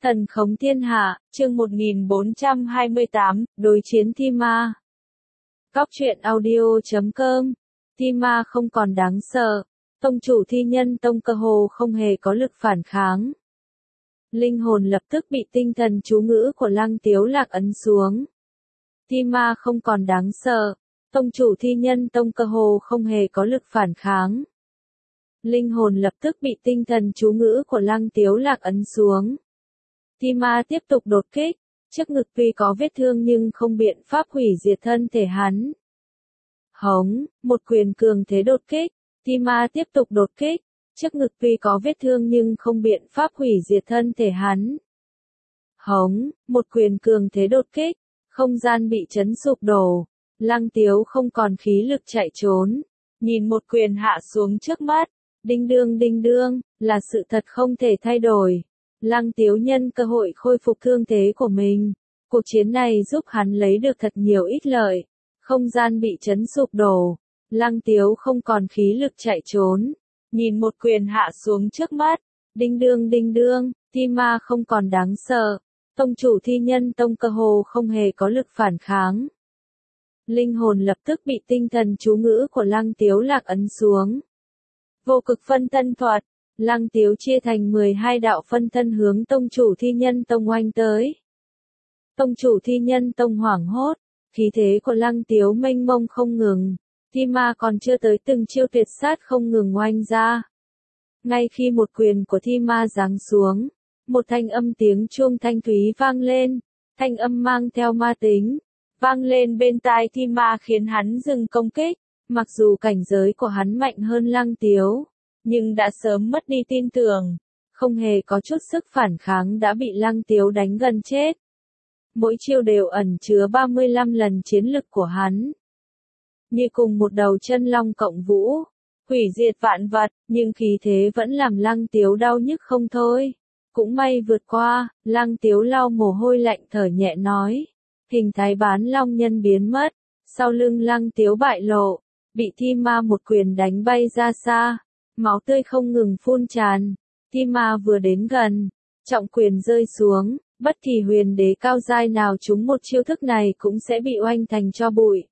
Thần khống thiên hạ, chương 1428, đối chiến thi ma. Góc truyện audio.com. Thi ma không còn đáng sợ. Tông chủ thi nhân tông cơ hồ không hề có lực phản kháng. Linh hồn lập tức bị tinh thần chú ngữ của Lăng Tiếu Lạc ấn xuống. Thi ma không còn đáng sợ. Tông chủ thi nhân tông cơ hồ không hề có lực phản kháng. Linh hồn lập tức bị tinh thần chú ngữ của Lăng Tiếu Lạc ấn xuống. Thi ma tiếp tục đột kích, trước ngực tuy có vết thương nhưng không biện pháp hủy diệt thân thể hắn. Hống, một quyền cường thế đột kích, thi ma tiếp tục đột kích, trước ngực tuy có vết thương nhưng không biện pháp hủy diệt thân thể hắn. Hống, một quyền cường thế đột kích, không gian bị chấn sụp đổ, Lăng Tiếu không còn khí lực chạy trốn, nhìn một quyền hạ xuống trước mắt, đinh đương, là sự thật không thể thay đổi. Lăng Tiếu nhân cơ hội khôi phục thương thế của mình. Cuộc chiến này giúp hắn lấy được thật nhiều ích lợi. Không gian bị chấn sụp đổ. Lăng Tiếu không còn khí lực chạy trốn. Nhìn một quyền hạ xuống trước mắt. Đinh đương, thi ma không còn đáng sợ. Tông chủ thi nhân tông cơ hồ không hề có lực phản kháng. Linh hồn lập tức bị tinh thần chú ngữ của Lăng Tiếu Lạc ấn xuống. Vô cực phân thân thuật. Lăng Tiếu chia thành 12 đạo phân thân hướng tông chủ thi nhân tông oanh tới. Tông chủ thi nhân tông hoảng hốt, khí thế của Lăng Tiếu mênh mông không ngừng, thi ma còn chưa tới từng chiêu tuyệt sát không ngừng oanh ra. Ngay khi một quyền của thi ma giáng xuống, một thanh âm tiếng chuông thanh thúy vang lên, thanh âm mang theo ma tính, vang lên bên tai thi ma khiến hắn dừng công kích, mặc dù cảnh giới của hắn mạnh hơn Lăng Tiếu. Nhưng đã sớm mất đi tin tưởng, không hề có chút sức phản kháng đã bị Lăng Tiếu đánh gần chết. Mỗi chiêu đều ẩn chứa 35 lần chiến lực của hắn. Như cùng một đầu chân long cộng vũ, hủy diệt vạn vật, nhưng khí thế vẫn làm Lăng Tiếu đau nhức không thôi. Cũng may vượt qua, Lăng Tiếu lau mồ hôi lạnh thở nhẹ nói. Hình thái bán long nhân biến mất, sau lưng Lăng Tiếu bại lộ, bị thi ma một quyền đánh bay ra xa. Máu tươi không ngừng phun tràn, thi ma vừa đến gần, trọng quyền rơi xuống, bất kỳ huyền đế cao giai nào trúng một chiêu thức này cũng sẽ bị oanh thành tro bụi.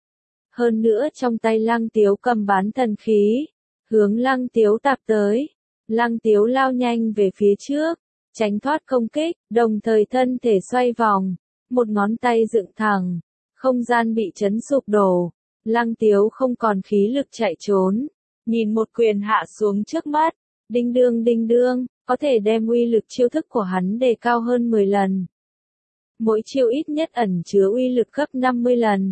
Hơn nữa trong tay Lăng Tiếu cầm bán thần khí, hướng Lăng Tiếu tạp tới, Lăng Tiếu lao nhanh về phía trước, tránh thoát công kích, đồng thời thân thể xoay vòng, một ngón tay dựng thẳng, không gian bị chấn sụp đổ, Lăng Tiếu không còn khí lực chạy trốn. Nhìn một quyền hạ xuống trước mắt, đinh đương, có thể đem uy lực chiêu thức của hắn đề cao hơn 10 lần. Mỗi chiêu ít nhất ẩn chứa uy lực gấp 50 lần.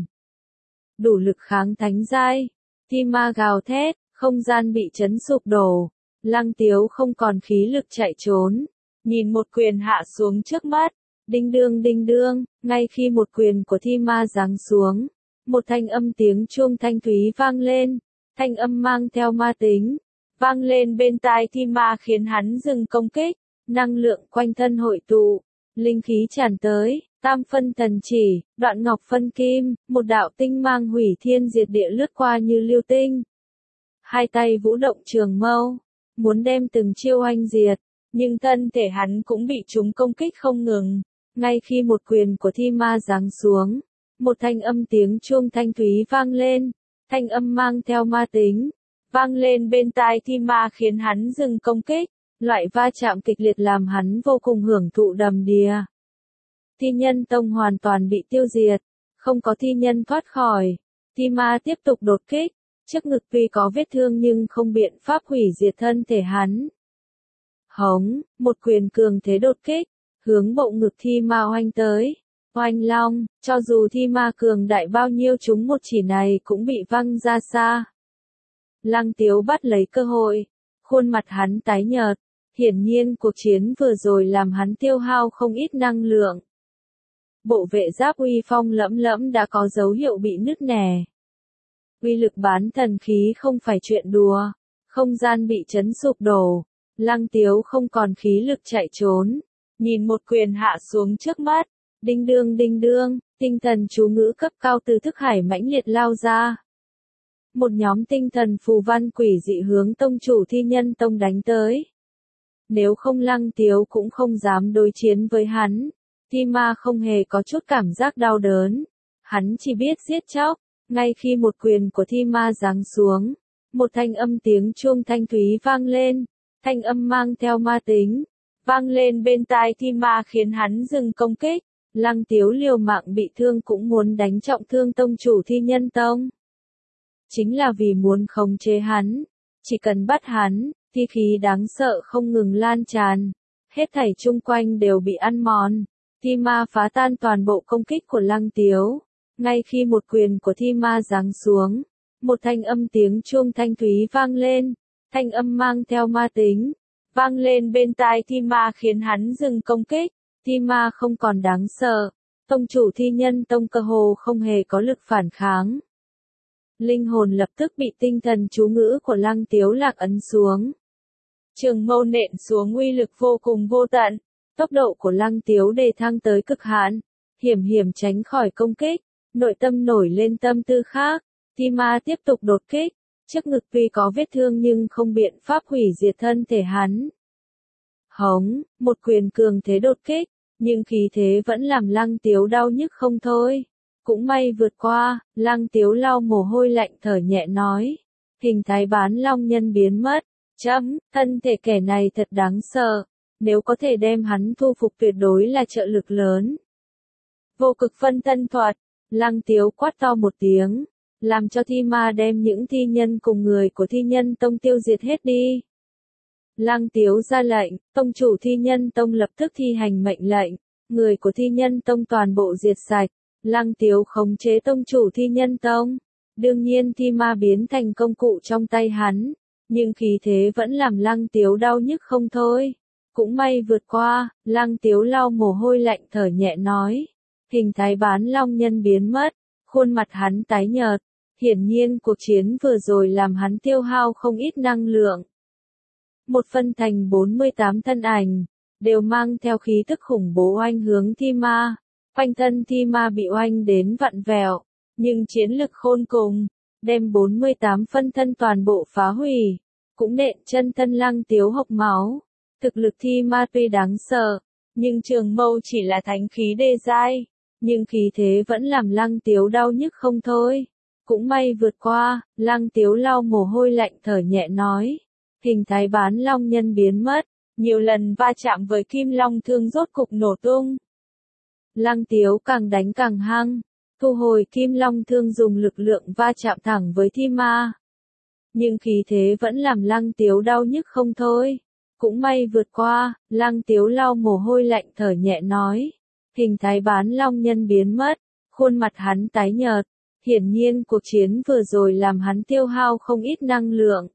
Đủ lực kháng thánh giai, thi ma gào thét, không gian bị chấn sụp đổ, Lăng Tiếu không còn khí lực chạy trốn. Nhìn một quyền hạ xuống trước mắt, đinh đương, ngay khi một quyền của thi ma giáng xuống, một thanh âm tiếng chuông thanh thúy vang lên. Thanh âm mang theo ma tính, vang lên bên tai thi ma khiến hắn dừng công kích, năng lượng quanh thân hội tụ, linh khí tràn tới, tam phân thần chỉ, đoạn ngọc phân kim, một đạo tinh mang hủy thiên diệt địa lướt qua như lưu tinh. Hai tay vũ động trường mâu, muốn đem từng chiêu oanh diệt, nhưng thân thể hắn cũng bị chúng công kích không ngừng, ngay khi một quyền của thi ma giáng xuống, một thanh âm tiếng chuông thanh thúy vang lên. Thanh âm mang theo ma tính, vang lên bên tai thi ma khiến hắn dừng công kích, loại va chạm kịch liệt làm hắn vô cùng hưởng thụ đầm đìa. Thi nhân tông hoàn toàn bị tiêu diệt, không có thi nhân thoát khỏi, thi ma tiếp tục đột kích, trước ngực tuy có vết thương nhưng không biện pháp hủy diệt thân thể hắn. Hống, một quyền cường thế đột kích, hướng bộ ngực thi ma oanh tới. Oanh long, cho dù thi ma cường đại bao nhiêu chúng một chỉ này cũng bị văng ra xa. Lăng Tiếu bắt lấy cơ hội, khuôn mặt hắn tái nhợt, hiển nhiên cuộc chiến vừa rồi làm hắn tiêu hao không ít năng lượng. Bộ vệ giáp uy phong lẫm lẫm đã có dấu hiệu bị nứt nẻ. Uy lực bán thần khí không phải chuyện đùa, không gian bị chấn sụp đổ, Lăng Tiếu không còn khí lực chạy trốn, nhìn một quyền hạ xuống trước mắt. Đinh đương, tinh thần chú ngữ cấp cao từ thức hải mãnh liệt lao ra. Một nhóm tinh thần phù văn quỷ dị hướng tông chủ thi nhân tông đánh tới. nếu không Lăng Tiếu cũng không dám đối chiến với hắn. Thi Ma không hề có chút cảm giác đau đớn, hắn chỉ biết giết chóc. Ngay khi một quyền của Thi Ma giáng xuống, một thanh âm tiếng chuông thanh thúy vang lên, thanh âm mang theo ma tính, vang lên bên tai Thi Ma khiến hắn dừng công kích. Lăng Tiếu liều mạng bị thương cũng muốn đánh trọng thương tông chủ Thi Nhân Tông. Chính là vì muốn khống chế hắn, chỉ cần bắt hắn, thi khí đáng sợ không ngừng lan tràn, hết thảy chung quanh đều bị ăn mòn. Thi Ma phá tan toàn bộ công kích của Lăng Tiếu. Ngay khi một quyền của Thi Ma giáng xuống, một thanh âm tiếng chuông thanh thúy vang lên, thanh âm mang theo ma tính, vang lên bên tai Thi Ma khiến hắn dừng công kích. Thi Ma không còn đáng sợ, tông chủ Thi Nhân Tông cơ hồ không hề có lực phản kháng. Linh hồn lập tức bị tinh thần chú ngữ của Lăng Tiếu lạc ấn xuống. Trường mâu nện xuống uy lực vô cùng vô tận, tốc độ của Lăng Tiếu đề thăng tới cực hạn, hiểm hiểm tránh khỏi công kích, nội tâm nổi lên tâm tư khác. Thi Ma tiếp tục đột kích, trước ngực tuy có vết thương nhưng không biện pháp hủy diệt thân thể hắn. Hống, một quyền cường thế đột kích, nhưng khí thế vẫn làm Lăng Tiếu đau nhức không thôi. Cũng may vượt qua, Lăng Tiếu lau mồ hôi lạnh thở nhẹ nói. Hình thái bán long nhân biến mất. Thân thể kẻ này thật đáng sợ. Nếu có thể đem hắn thu phục tuyệt đối là trợ lực lớn. Vô cực phân thân thuật. Lăng Tiếu quát to một tiếng. Làm cho Thi Ma đem những thi nhân cùng người của Thi Nhân Tông tiêu diệt hết đi. Lăng Tiếu ra lệnh, tông chủ Thi Nhân Tông lập tức thi hành mệnh lệnh. Người của Thi Nhân Tông toàn bộ diệt sạch. Lăng Tiếu khống chế tông chủ Thi Nhân Tông. Đương nhiên Thi Ma biến thành công cụ trong tay hắn. Nhưng khí thế vẫn làm Lăng Tiếu đau nhức không thôi. Cũng may vượt qua, Lăng Tiếu lau mồ hôi lạnh thở nhẹ nói. Hình thái bán long nhân biến mất. Khuôn mặt hắn tái nhợt. Hiển nhiên cuộc chiến vừa rồi làm hắn tiêu hao không ít năng lượng. Một phân thành 48 thân ảnh, đều mang theo khí tức khủng bố oanh hướng Thi Ma. Quanh thân Thi Ma bị oanh đến vặn vẹo, nhưng chiến lực khôn cùng, đem 48 phân thân toàn bộ phá hủy, cũng nện chân thân Lăng Tiếu hộc máu. Thực lực Thi Ma tuy đáng sợ, nhưng trường mâu chỉ là thánh khí đê giai, nhưng khí thế vẫn làm Lăng Tiếu đau nhức không thôi. Cũng may vượt qua, Lăng Tiếu lau mồ hôi lạnh thở nhẹ nói. Hình thái bán long nhân biến mất, nhiều lần va chạm với Kim Long Thương rốt cục nổ tung. Lăng Tiếu càng đánh càng hăng, thu hồi Kim Long Thương dùng lực lượng va chạm thẳng với Thi Ma. Nhưng khí thế vẫn làm Lăng Tiếu đau nhức không thôi. Cũng may vượt qua, Lăng Tiếu lau mồ hôi lạnh thở nhẹ nói. Hình thái bán long nhân biến mất, khuôn mặt hắn tái nhợt. Hiển nhiên cuộc chiến vừa rồi làm hắn tiêu hao không ít năng lượng.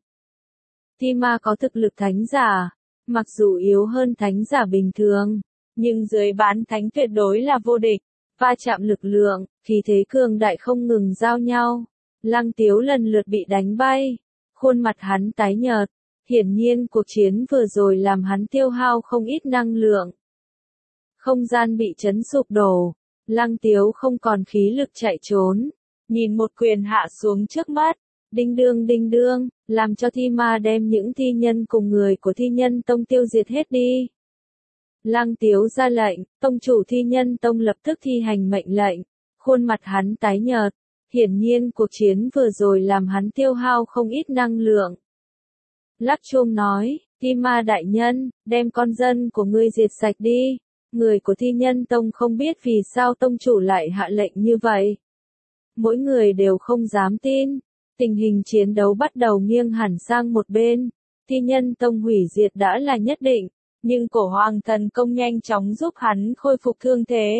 Thi Ma có thực lực thánh giả, mặc dù yếu hơn thánh giả bình thường, nhưng dưới bán thánh tuyệt đối là vô địch. Va chạm lực lượng, khí thế cường đại không ngừng giao nhau. Lăng Tiếu lần lượt bị đánh bay, khuôn mặt hắn tái nhợt. Hiển nhiên cuộc chiến vừa rồi làm hắn tiêu hao không ít năng lượng. Không gian bị chấn sụp đổ, Lăng Tiếu không còn khí lực chạy trốn. Nhìn một quyền hạ xuống trước mắt, đinh đương, làm cho Thi Ma đem những thi nhân cùng người của Thi Nhân Tông tiêu diệt hết đi. Lăng Tiếu ra lệnh, tông chủ Thi Nhân Tông lập tức thi hành mệnh lệnh, khuôn mặt hắn tái nhợt, hiển nhiên cuộc chiến vừa rồi làm hắn tiêu hao không ít năng lượng. Lắc chuông nói, Thi Ma đại nhân, đem con dân của ngươi diệt sạch đi. Người của Thi Nhân Tông không biết vì sao tông chủ lại hạ lệnh như vậy. Mỗi người đều không dám tin. Tình hình chiến đấu bắt đầu nghiêng hẳn sang một bên. Thi Nhân Tông hủy diệt đã là nhất định, nhưng Cổ Hoàng Thần Công nhanh chóng giúp hắn khôi phục thương thế.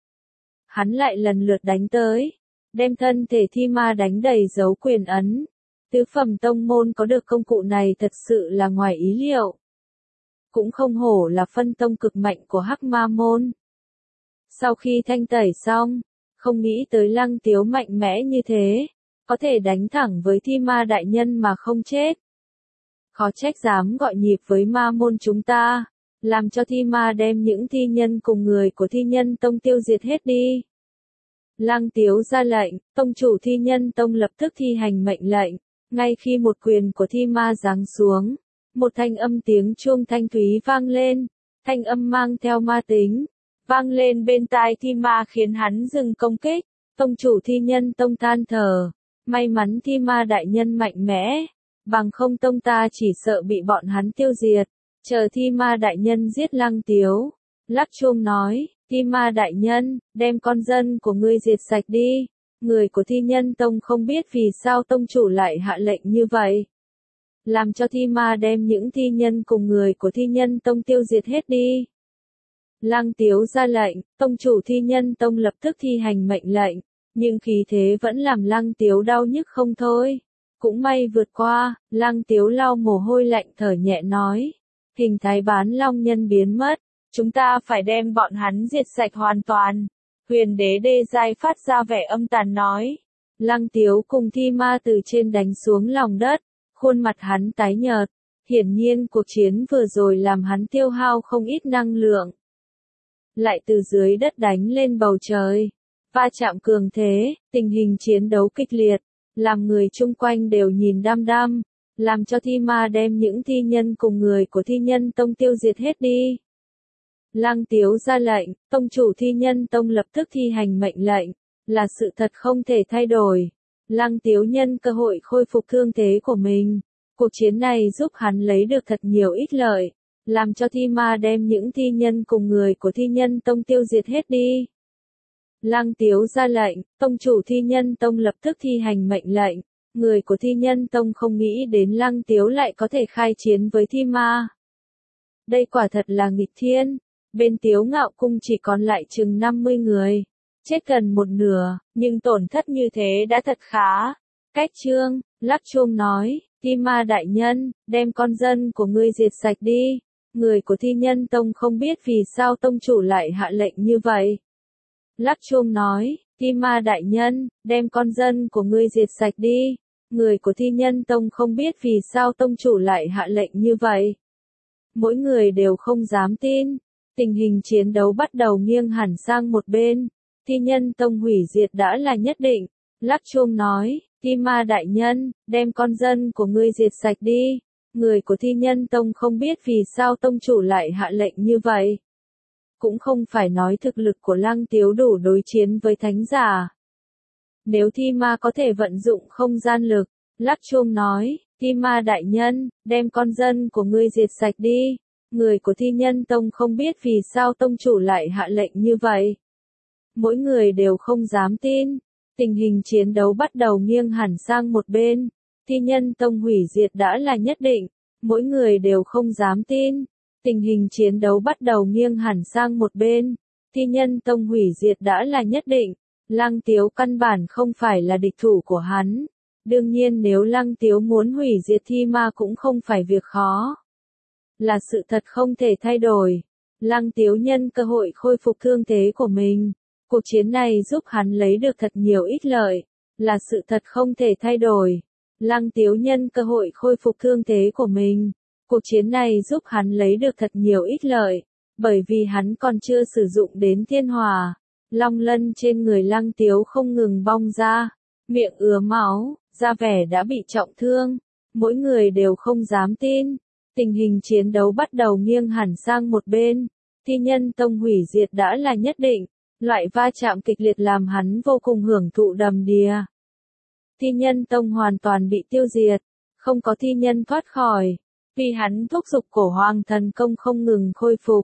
Hắn lại lần lượt đánh tới, đem thân thể Thi Ma đánh đầy dấu quyền ấn. Tứ phẩm tông môn có được công cụ này thật sự là ngoài ý liệu. Cũng không hổ là phân tông cực mạnh của Hắc Ma môn. Sau khi thanh tẩy xong, không nghĩ tới Lăng Tiếu mạnh mẽ như thế, có thể đánh thẳng với Thi Ma đại nhân mà không chết. Khó trách dám gọi nhịp với ma môn chúng ta, làm cho Thi Ma đem những thi nhân cùng người của Thi Nhân Tông tiêu diệt hết đi. Lăng Tiếu ra lệnh, tông chủ Thi Nhân Tông lập tức thi hành mệnh lệnh, ngay khi một quyền của Thi Ma giáng xuống, một thanh âm tiếng chuông thanh thúy vang lên, thanh âm mang theo ma tính, vang lên bên tai Thi Ma khiến hắn dừng công kích. Tông chủ Thi Nhân Tông than thở, may mắn Thi Ma đại nhân mạnh mẽ, bằng không tông ta chỉ sợ bị bọn hắn tiêu diệt. Chờ Thi Ma đại nhân giết Lăng Tiếu, Lắc Chuông nói, Thi Ma đại nhân, đem con dân của ngươi diệt sạch đi. Người của Thi Nhân Tông không biết vì sao tông chủ lại hạ lệnh như vậy. Làm cho Thi Ma đem những thi nhân cùng người của Thi Nhân Tông tiêu diệt hết đi. Lăng Tiếu ra lệnh, tông chủ Thi Nhân Tông lập tức thi hành mệnh lệnh, nhưng khí thế vẫn làm Lăng Tiếu đau nhức không thôi. Cũng may vượt qua, Lăng Tiếu lau mồ hôi lạnh thở nhẹ nói, hình thái bán long nhân biến mất, chúng ta phải đem bọn hắn diệt sạch hoàn toàn. Huyền đế Đê Giai phát ra vẻ âm tàn nói. Lăng Tiếu cùng Thi Ma từ trên đánh xuống lòng đất, khuôn mặt hắn tái nhợt, hiển nhiên cuộc chiến vừa rồi làm hắn tiêu hao không ít năng lượng. Lại từ dưới đất đánh lên bầu trời, va chạm cường thế, tình hình chiến đấu kịch liệt, làm người chung quanh đều nhìn đăm đăm, làm cho Thi Ma đem những thi nhân cùng người của Thi Nhân Tông tiêu diệt hết đi. Lăng Tiếu ra lệnh, tông chủ Thi Nhân Tông lập tức thi hành mệnh lệnh, là sự thật không thể thay đổi. Lăng Tiếu nhân cơ hội khôi phục thương thế của mình. Cuộc chiến này giúp hắn lấy được thật nhiều ích lợi, làm cho Thi Ma đem những thi nhân cùng người của Thi Nhân Tông tiêu diệt hết đi. Lăng Tiếu ra lệnh, tông chủ Thi Nhân Tông lập tức thi hành mệnh lệnh. Người của Thi Nhân Tông không nghĩ đến Lăng Tiếu lại có thể khai chiến với Thi Ma. Đây quả thật là nghịch thiên. Bên Tiếu Ngạo Cung chỉ còn lại chừng 50 người, chết gần một nửa, nhưng tổn thất như thế đã thật khá. Cách Trương, Lắc Chuông nói, Thi Ma đại nhân, đem con dân của ngươi diệt sạch đi. Người của Thi Nhân Tông không biết vì sao tông chủ lại hạ lệnh như vậy. Lắc Chuông nói, Thi Ma đại nhân, đem con dân của ngươi diệt sạch đi. Người của Thi Nhân Tông không biết vì sao tông chủ lại hạ lệnh như vậy. Mỗi người đều không dám tin. Tình hình chiến đấu bắt đầu nghiêng hẳn sang một bên. Thi Nhân Tông hủy diệt đã là nhất định. Lắc Chuông nói, Thi Ma đại nhân, đem con dân của ngươi diệt sạch đi. Người của Thi Nhân Tông không biết vì sao tông chủ lại hạ lệnh như vậy. Cũng không phải nói thực lực của Lăng Tiếu đủ đối chiến với thánh giả. Nếu Thi Ma có thể vận dụng không gian lực, Lắc Chuông nói, Thi Ma đại nhân, đem con dân của ngươi diệt sạch đi. Người của Thi Nhân Tông không biết vì sao tông chủ lại hạ lệnh như vậy. Mỗi người đều không dám tin. Tình hình chiến đấu bắt đầu nghiêng hẳn sang một bên. Thi Nhân Tông hủy diệt đã là nhất định. Mỗi người đều không dám tin. Tình hình chiến đấu bắt đầu nghiêng hẳn sang một bên. Thi Nhân Tông hủy diệt đã là nhất định. Lăng Tiếu căn bản không phải là địch thủ của hắn. Đương nhiên nếu Lăng Tiếu muốn hủy diệt Thi Ma cũng không phải việc khó. Là sự thật không thể thay đổi. Lăng Tiếu nhân cơ hội khôi phục thương thế của mình. Cuộc chiến này giúp hắn lấy được thật nhiều ích lợi. Là sự thật không thể thay đổi. Lăng Tiếu nhân cơ hội khôi phục thương thế của mình. Cuộc chiến này giúp hắn lấy được thật nhiều ích lợi. Bởi vì hắn còn chưa sử dụng đến thiên hỏa. Long lân trên người Lăng Tiếu không ngừng bong ra. Miệng ứa máu, da vẻ đã bị trọng thương. Mỗi người đều không dám tin. Tình hình chiến đấu bắt đầu nghiêng hẳn sang một bên. Thi Nhân Tông hủy diệt đã là nhất định. Loại va chạm kịch liệt làm hắn vô cùng hưởng thụ đầm đìa. Thi Nhân Tông hoàn toàn bị tiêu diệt. Không có thi nhân thoát khỏi. Vì hắn thúc giục cổ hoàng thần công không ngừng khôi phục.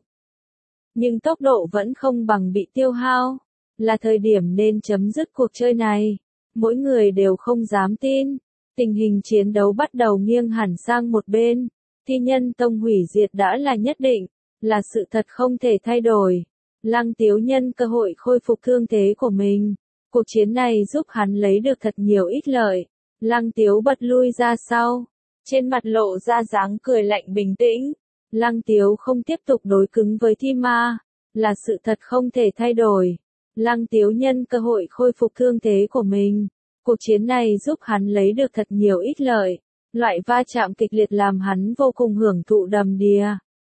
Nhưng tốc độ vẫn không bằng bị tiêu hao. Là thời điểm nên chấm dứt cuộc chơi này. Mỗi người đều không dám tin. Tình hình chiến đấu bắt đầu nghiêng hẳn sang một bên. Thi Nhân Tông hủy diệt đã là nhất định. Là sự thật không thể thay đổi. Lăng Tiếu nhân cơ hội khôi phục thương thế của mình. Cuộc chiến này giúp hắn lấy được thật nhiều ích lợi. Lăng Tiếu bật lui ra sau. Trên mặt lộ ra dáng cười lạnh bình tĩnh. Lăng Tiếu không tiếp tục đối cứng với Thi Ma. Là sự thật không thể thay đổi. Lăng Tiếu nhân cơ hội khôi phục thương thế của mình. Cuộc chiến này giúp hắn lấy được thật nhiều ích lợi. Loại va chạm kịch liệt làm hắn vô cùng hưởng thụ đầm đìa.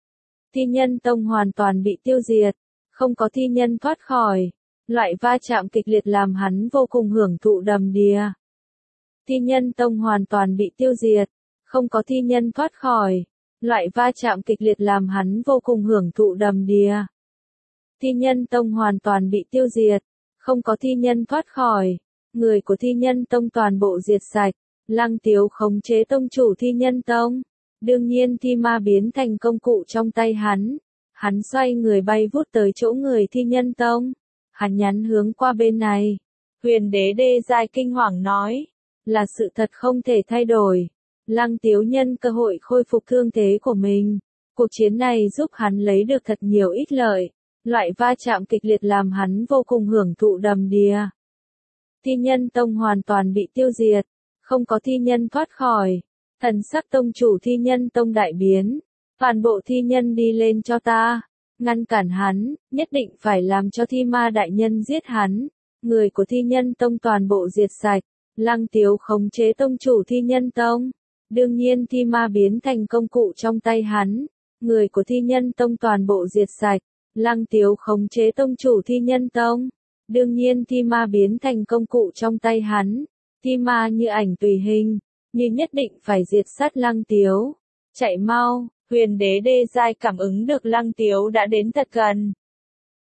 Thi Nhân Tông hoàn toàn bị tiêu diệt. Không có thi nhân thoát khỏi. Loại va chạm kịch liệt làm hắn vô cùng hưởng thụ đầm đìa. Thi Nhân Tông hoàn toàn bị tiêu diệt. Không có thi nhân thoát khỏi. Loại va chạm kịch liệt làm hắn vô cùng hưởng thụ đầm đìa. Thi Nhân Tông hoàn toàn bị tiêu diệt, không có thi nhân thoát khỏi, người của Thi Nhân Tông toàn bộ diệt sạch, Lăng Tiếu khống chế tông chủ Thi Nhân Tông, đương nhiên thi ma biến thành công cụ trong tay hắn xoay người bay vút tới chỗ người Thi Nhân Tông, hắn nhắn hướng qua bên này, Huyền Đế Đê Giai kinh hoàng nói, là sự thật không thể thay đổi, Lăng Tiếu nhân cơ hội khôi phục thương thế của mình, cuộc chiến này giúp hắn lấy được thật nhiều ích lợi. Loại va chạm kịch liệt làm hắn vô cùng hưởng thụ đầm đìa. Thi Nhân Tông hoàn toàn bị tiêu diệt, không có thi nhân thoát khỏi. Thần sắc tông chủ Thi Nhân Tông đại biến, toàn bộ thi nhân đi lên cho ta, ngăn cản hắn, nhất định phải làm cho thi ma đại nhân giết hắn. Người của Thi Nhân Tông toàn bộ diệt sạch, Lăng Tiếu khống chế tông chủ Thi Nhân Tông, đương nhiên thi ma biến thành công cụ trong tay hắn. Người của Thi Nhân Tông toàn bộ diệt sạch. Lăng Tiếu khống chế tông chủ Thi Nhân Tông, đương nhiên thi ma biến thành công cụ trong tay hắn, thi ma như ảnh tùy hình, như nhất định phải diệt sát Lăng Tiếu. Chạy mau, Huyền Đế Đê Giai cảm ứng được Lăng Tiếu đã đến thật gần,